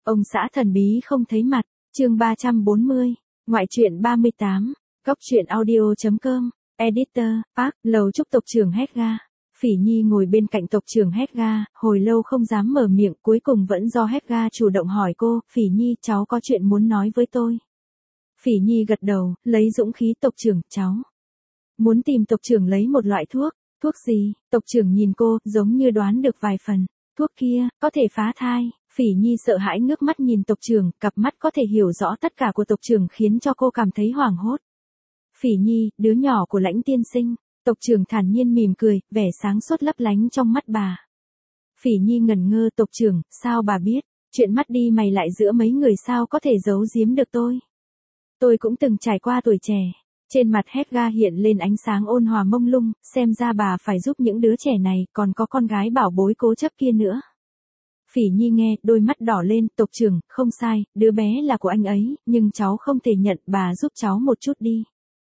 Ông xã thần bí không thấy mặt, chương 340, ngoại truyện 38, góc truyện audio.com, editor, Park, lầu chúc tộc trưởng Hedga. Phỉ Nhi ngồi bên cạnh tộc trưởng Hedga, hồi lâu không dám mở miệng, cuối cùng vẫn do Hedga chủ động hỏi cô, Phỉ Nhi, cháu có chuyện muốn nói với tôi. Phỉ Nhi gật đầu, lấy dũng khí, tộc trưởng, cháu muốn tìm tộc trưởng lấy một loại thuốc. Thuốc gì? Tộc trưởng nhìn cô, giống như đoán được vài phần. Thuốc kia, có thể phá thai. Phỉ Nhi sợ hãi ngước mắt nhìn tộc trưởng, cặp mắt có thể hiểu rõ tất cả của tộc trưởng khiến cho cô cảm thấy hoảng hốt. Phỉ Nhi, đứa nhỏ của Lãnh tiên sinh. Tộc trưởng thản nhiên mỉm cười, vẻ sáng suốt lấp lánh trong mắt bà. Phỉ Nhi ngẩn ngơ, tộc trưởng, sao bà biết? Chuyện mắt đi mày lại giữa mấy người sao có thể giấu giếm được tôi? Tôi cũng từng trải qua tuổi trẻ. Trên mặt Hedga hiện lên ánh sáng ôn hòa mông lung, xem ra bà phải giúp những đứa trẻ này, còn có con gái bảo bối cố chấp kia nữa. Phỉ Nhi nghe, đôi mắt đỏ lên, tộc trưởng, không sai, đứa bé là của anh ấy, nhưng cháu không thể nhận, bà giúp cháu một chút đi.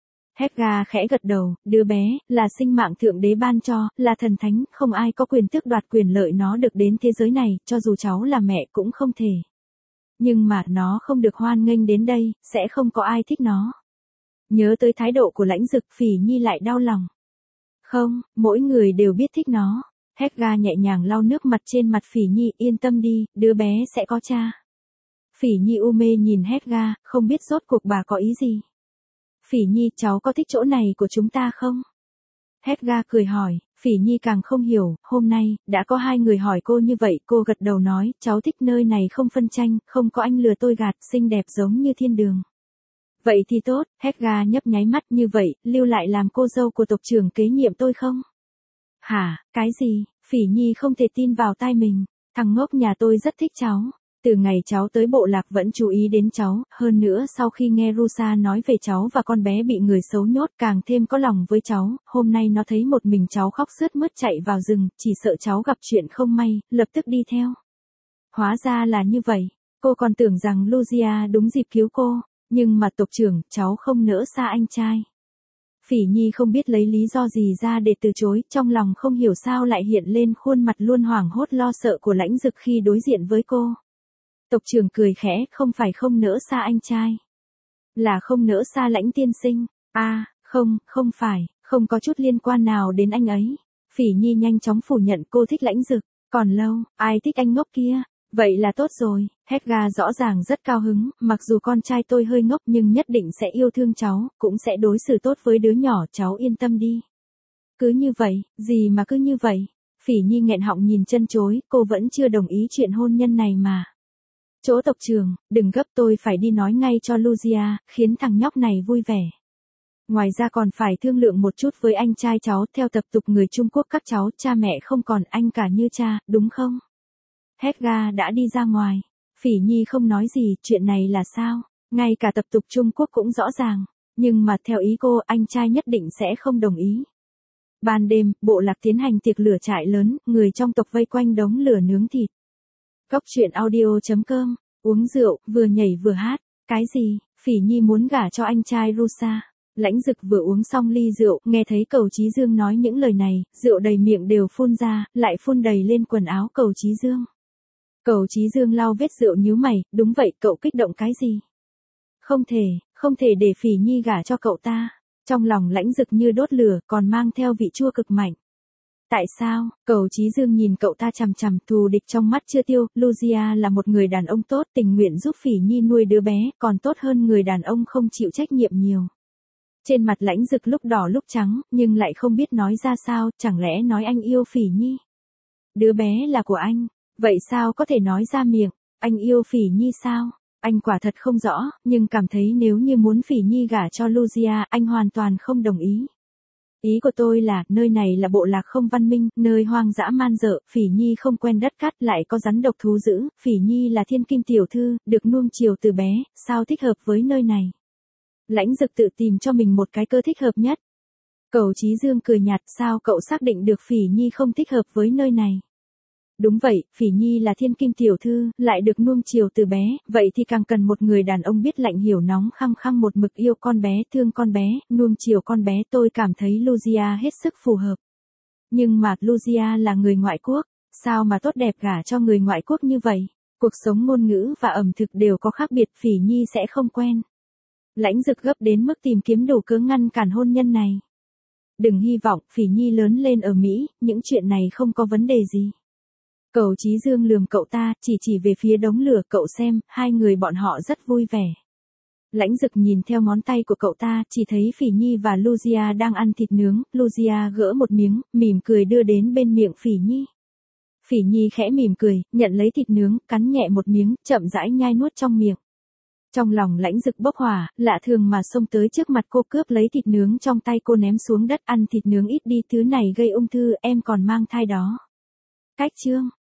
Hedga khẽ gật đầu, đứa bé, là sinh mạng thượng đế ban cho, là thần thánh, không ai có quyền tước đoạt quyền lợi nó được đến thế giới này, cho dù cháu là mẹ cũng không thể. Nhưng mà, nó không được hoan nghênh đến đây, sẽ không có ai thích nó. Nhớ tới thái độ của Lãnh Dực, Phỉ Nhi lại đau lòng. Không, mỗi người đều biết thích nó. Hedga nhẹ nhàng lau nước mặt trên mặt Phỉ Nhi, yên tâm đi, đứa bé sẽ có cha. Phỉ Nhi u mê nhìn Hedga, không biết rốt cuộc bà có ý gì. Phỉ Nhi, cháu có thích chỗ này của chúng ta không? Hedga cười hỏi, Phỉ Nhi càng không hiểu, hôm nay, đã có hai người hỏi cô như vậy, cô gật đầu nói, cháu thích nơi này không phân tranh, không có anh lừa tôi gạt, xinh đẹp giống như thiên đường. Vậy thì tốt, Hedga nhấp nháy mắt, như vậy, lưu lại làm cô dâu của tộc trưởng kế nhiệm tôi không? Hả, cái gì? Phỉ Nhi không thể tin vào tai mình. Thằng ngốc nhà tôi rất thích cháu. Từ ngày cháu tới bộ lạc vẫn chú ý đến cháu, hơn nữa sau khi nghe Rusa nói về cháu và con bé bị người xấu nhốt càng thêm có lòng với cháu, hôm nay nó thấy một mình cháu khóc sướt mướt chạy vào rừng, chỉ sợ cháu gặp chuyện không may, lập tức đi theo. Hóa ra là như vậy, cô còn tưởng rằng Lucia đúng dịp cứu cô. Nhưng mà tộc trưởng, cháu không nỡ xa anh trai. Phỉ Nhi không biết lấy lý do gì ra để từ chối, trong lòng không hiểu sao lại hiện lên khuôn mặt luôn hoảng hốt lo sợ của Lãnh Dực khi đối diện với cô. Tộc trưởng cười khẽ, không phải không nỡ xa anh trai. Là không nỡ xa Lãnh tiên sinh. Không phải, không có chút liên quan nào đến anh ấy. Phỉ Nhi nhanh chóng phủ nhận cô thích Lãnh Dực, còn lâu, ai thích anh ngốc kia. Vậy là tốt rồi, Hedga rõ ràng rất cao hứng, mặc dù con trai tôi hơi ngốc nhưng nhất định sẽ yêu thương cháu, cũng sẽ đối xử tốt với đứa nhỏ, cháu yên tâm đi. Cứ như vậy, gì mà cứ như vậy? Phỉ Nhi nghẹn họng nhìn chân chối, cô vẫn chưa đồng ý chuyện hôn nhân này mà. Chỗ tộc trưởng, đừng gấp, tôi phải đi nói ngay cho Lucia, khiến thằng nhóc này vui vẻ. Ngoài ra còn phải thương lượng một chút với anh trai cháu, theo tập tục người Trung Quốc các cháu, cha mẹ không còn anh cả như cha, đúng không? Hedga đã đi ra ngoài. Phỉ Nhi không nói gì, chuyện này là sao? Ngay cả tập tục Trung Quốc cũng rõ ràng. Nhưng mà theo ý cô, anh trai nhất định sẽ không đồng ý. Ban đêm, bộ lạc tiến hành tiệc lửa trại lớn, người trong tộc vây quanh đống lửa nướng thịt. Góc truyện audio.com, uống rượu, vừa nhảy vừa hát. Cái gì? Phỉ Nhi muốn gả cho anh trai Rusa. Lãnh Dực vừa uống xong ly rượu, nghe thấy Cầu Chí Dương nói những lời này, rượu đầy miệng đều phun ra, lại phun đầy lên quần áo Cầu Chí Dương. Cầu Chí Dương lau vết rượu nhíu mày, đúng vậy, cậu kích động cái gì? Không thể để Phỉ Nhi gả cho cậu ta. Trong lòng Lãnh Dực như đốt lửa, còn mang theo vị chua cực mạnh. Tại sao? Cầu Chí Dương nhìn cậu ta chằm chằm, thù địch trong mắt chưa tiêu, Lucia là một người đàn ông tốt, tình nguyện giúp Phỉ Nhi nuôi đứa bé, còn tốt hơn người đàn ông không chịu trách nhiệm nhiều. Trên mặt Lãnh Dực lúc đỏ lúc trắng, nhưng lại không biết nói ra sao, chẳng lẽ nói anh yêu Phỉ Nhi? Đứa bé là của anh. Vậy sao có thể nói ra miệng, anh yêu Phỉ Nhi sao? Anh quả thật không rõ, nhưng cảm thấy nếu như muốn Phỉ Nhi gả cho Lucia, anh hoàn toàn không đồng ý. Ý của tôi là, nơi này là bộ lạc không văn minh, nơi hoang dã man dợ, Phỉ Nhi không quen đất cát, lại có rắn độc thú dữ, Phỉ Nhi là thiên kim tiểu thư, được nuông chiều từ bé, sao thích hợp với nơi này? Lãnh Dực tự tìm cho mình một cái cơ thích hợp nhất. Cầu Chí Dương cười nhạt, sao cậu xác định được Phỉ Nhi không thích hợp với nơi này? Đúng vậy, Phỉ Nhi là thiên kim tiểu thư, lại được nuông chiều từ bé, vậy thì càng cần một người đàn ông biết lạnh hiểu nóng, khăng khăng một mực yêu con bé, thương con bé, nuông chiều con bé. Tôi cảm thấy Lucia hết sức phù hợp. Nhưng mà Lucia là người ngoại quốc, sao mà tốt đẹp gả cho người ngoại quốc như vậy? Cuộc sống ngôn ngữ và ẩm thực đều có khác biệt, Phỉ Nhi sẽ không quen. Lãnh Dực gấp đến mức tìm kiếm đủ cớ ngăn cản hôn nhân này. Đừng hy vọng, Phỉ Nhi lớn lên ở Mỹ, những chuyện này không có vấn đề gì. Cầu Chí Dương lườm cậu ta, chỉ về phía đống lửa, cậu xem, hai người bọn họ rất vui vẻ. Lãnh Dực nhìn theo ngón tay của cậu ta, chỉ thấy Phỉ Nhi và Lucia đang ăn thịt nướng, Lucia gỡ một miếng, mỉm cười đưa đến bên miệng Phỉ Nhi. Phỉ Nhi khẽ mỉm cười, nhận lấy thịt nướng, cắn nhẹ một miếng, chậm rãi nhai nuốt trong miệng. Trong lòng Lãnh Dực bốc hỏa, lạ thường mà xông tới trước mặt cô cướp lấy thịt nướng trong tay cô ném xuống đất, ăn thịt nướng ít đi, thứ này gây ung thư, em còn mang thai đó. Cách chương